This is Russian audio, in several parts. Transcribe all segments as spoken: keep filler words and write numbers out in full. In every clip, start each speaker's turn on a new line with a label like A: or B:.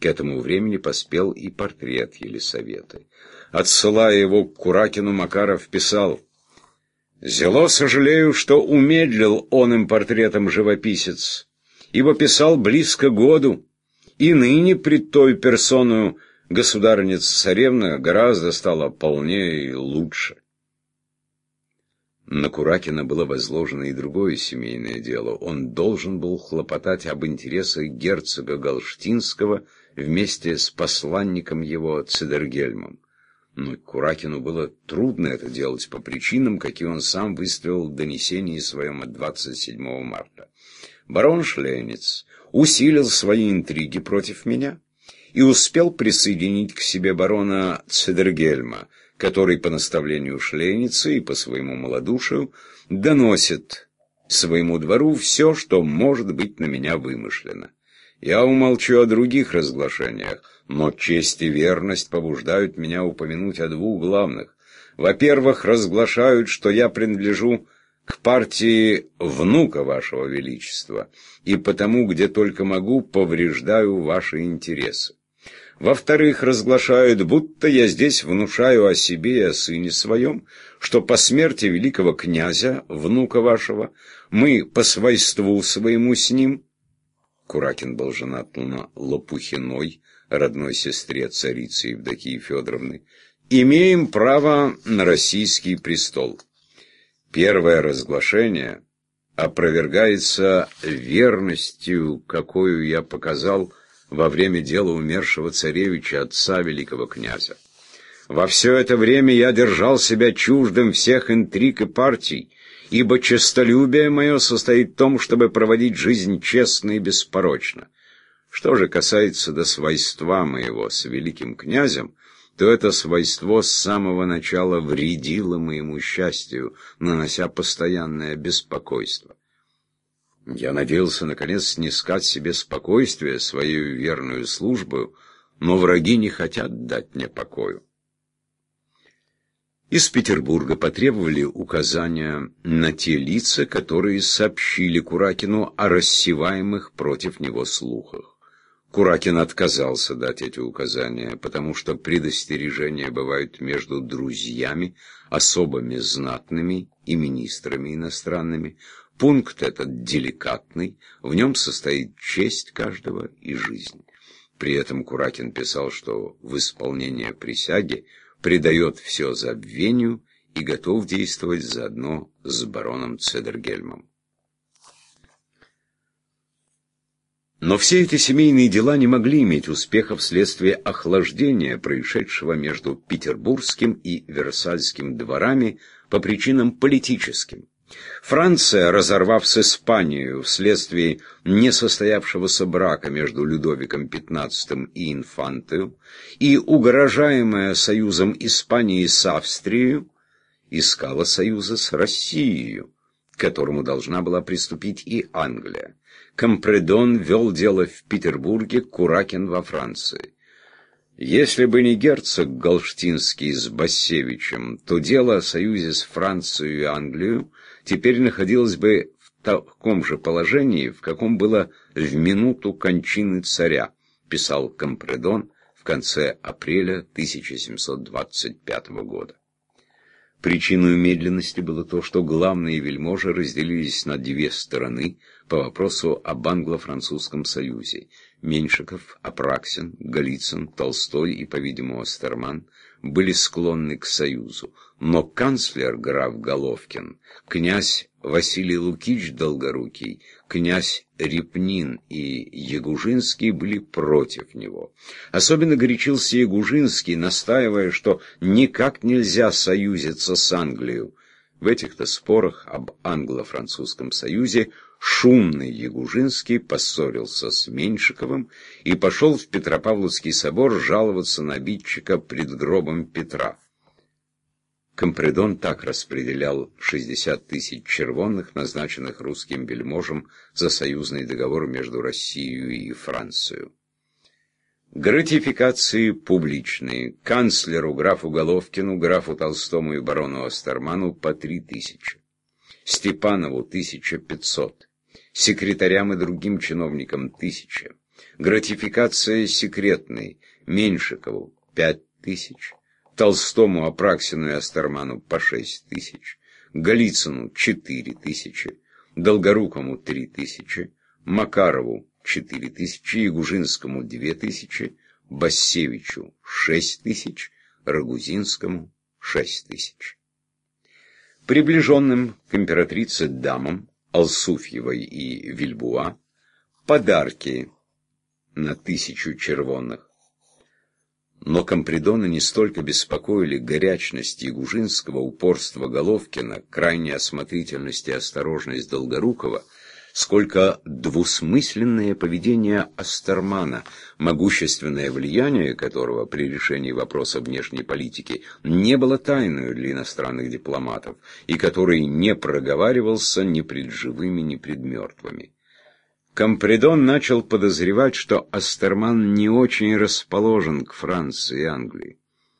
A: К этому времени поспел и портрет Елисаветы. Отсылая его к Куракину, Макаров писал: «Зело сожалею, что умедлил он им портретом живописец, ибо писал близко году, и ныне пред той персоною государыня-царевна гораздо стала полнее и лучше». На Куракина было возложено и другое семейное дело. Он должен был хлопотать об интересах герцога Галштинского вместе с посланником его Цедергельмом. Но Куракину было трудно это делать по причинам, какие он сам выставил в донесении своем от двадцать седьмого марта. Барон Шлейниц усилил свои интриги против меня и успел присоединить к себе барона Цедергельма, который по наставлению Шлейница и по своему малодушию доносит своему двору все, что может быть на меня вымышлено. Я умолчу о других разглашениях, но честь и верность побуждают меня упомянуть о двух главных. Во-первых, разглашают, что я принадлежу к партии внука вашего величества, и потому, где только могу, повреждаю ваши интересы. Во-вторых, разглашают, будто я здесь внушаю о себе и о сыне своем, что по смерти великого князя, внука вашего, мы по свойству своему с ним, Куракин был женат на Лопухиной, родной сестре царицы Евдокии Федоровны, имеем право на российский престол. Первое разглашение опровергается верностью, какую я показал во время дела умершего царевича, отца великого князя. Во все это время я держал себя чуждым всех интриг и партий, ибо честолюбие мое состоит в том, чтобы проводить жизнь честно и беспорочно. Что же касается до свойства моего с великим князем, то это свойство с самого начала вредило моему счастью, нанося постоянное беспокойство. Я надеялся, наконец, снискать себе спокойствие своей верную службою, но враги не хотят дать мне покою. Из Петербурга потребовали указания на те лица, которые сообщили Куракину о рассеваемых против него слухах. Куракин отказался дать эти указания, потому что предостережения бывают между друзьями, особами знатными и министрами иностранными. Пункт этот деликатный, в нем состоит честь каждого и жизнь. При этом Куракин писал, что в исполнение присяги предает все забвению и готов действовать заодно с бароном Цедергельмом. Но все эти семейные дела не могли иметь успеха вследствие охлаждения, происшедшего между петербургским и версальским дворами по причинам политическим. Франция, разорвав с Испанией вследствие несостоявшегося брака между Людовиком пятнадцатым и Инфантою и угрожаемая союзом Испании с Австрией, искала союза с Россией, к которому должна была приступить и Англия. Компредон вел дело в Петербурге, Куракин во Франции. Если бы не герцог Галштинский с Бассевичем, то дело о союзе с Францией и Англией теперь находилось бы в таком же положении, в каком было в минуту кончины царя, писал Компредон в конце апреля тысяча семьсот двадцать пятого года. Причиной медленности было то, что главные вельможи разделились на две стороны по вопросу об англо-французском союзе. Меньшиков, Апраксин, Голицын, Толстой и, по-видимому, Остерман были склонны к союзу, но канцлер граф Головкин, князь Василий Лукич Долгорукий, князь Репнин и Ягужинский были против него. Особенно горячился Ягужинский, настаивая, что никак нельзя союзиться с Англией. В этих-то спорах об англо-французском союзе шумный Ягужинский поссорился с Меньшиковым и пошел в Петропавловский собор жаловаться на обидчика пред гробом Петра. Компредон так распределял шестьдесят тысяч червонных, назначенных русским вельможам за союзный договор между Россией и Францией. Гратификации публичные. Канцлеру графу Головкину, графу Толстому и барону Остерману по три тысячи. Степанову тысяча пятьсот. Секретарям и другим чиновникам тысяча. Гратификация секретной Меньшикову пять тысяч, Толстому, Апраксину и Астерману по шесть тысяч, Голицыну четыре тысячи, Долгорукому три тысячи, Макарову четыре тысячи, Ягужинскому две тысячи, Бассевичу шесть тысяч, Рагузинскому шесть тысяч. Приближенным к императрице дамам Алсуфьевой и Вильбуа подарки на тысячу червонных. Но Компридона не столько беспокоили горячность Ягужинского, упорство Головкина, крайняя осмотрительность и осторожность Долгорукова, сколько двусмысленное поведение Астермана, могущественное влияние которого при решении вопроса внешней политики не было тайной для иностранных дипломатов, и который не проговаривался ни пред живыми, ни пред мертвыми. Компридон начал подозревать, что Астерман не очень расположен к Франции и Англии.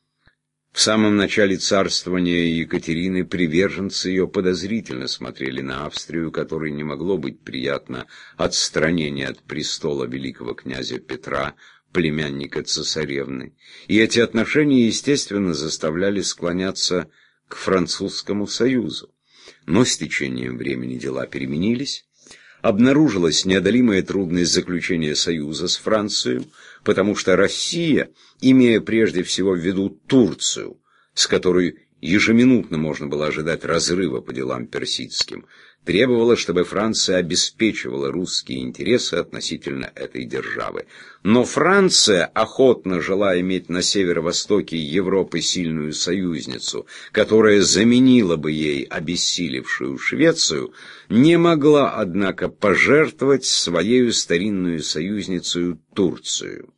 A: В самом начале царствования Екатерины приверженцы ее подозрительно смотрели на Австрию, которой не могло быть приятно отстранение от престола великого князя Петра, племянника цесаревны, и эти отношения, естественно, заставляли склоняться к французскому союзу. Но с течением времени дела переменились. Обнаружилась неодолимая трудность заключения союза с Францией, потому что Россия, имея прежде всего в виду Турцию, с которой ежеминутно можно было ожидать разрыва по делам персидским, требовала, чтобы Франция обеспечивала русские интересы относительно этой державы. Но Франция, охотно желая иметь на северо-востоке Европы сильную союзницу, которая заменила бы ей обессилевшую Швецию, не могла, однако, пожертвовать своею старинную союзницей Турцию.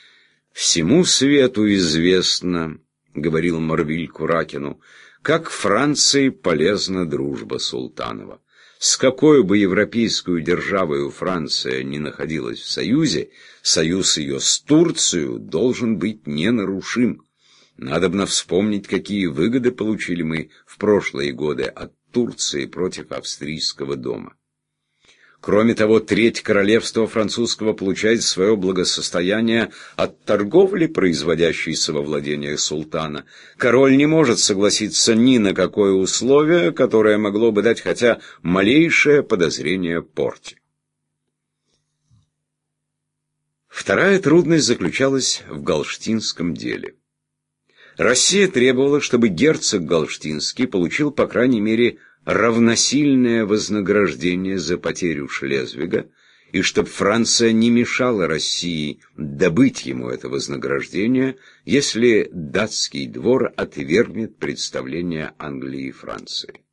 A: «Всему свету известно, — говорил Марвиль Куракину, — как Франции полезна дружба Султанова. С какой бы европейскую державой Франция ни находилась в союзе, союз ее с Турцией должен быть ненарушим. Надобно вспомнить, какие выгоды получили мы в прошлые годы от Турции против австрийского дома. Кроме того, треть королевства французского получает свое благосостояние от торговли, производящейся во владениях султана. Король не может согласиться ни на какое условие, которое могло бы дать хотя малейшее подозрение порте. Вторая трудность заключалась в галштинском деле. Россия требовала, чтобы герцог Галштинский получил, по крайней мере, равносильное вознаграждение за потерю Шлезвига, и чтобы Франция не мешала России добыть ему это вознаграждение, если датский двор отвергнет представление Англии и Франции.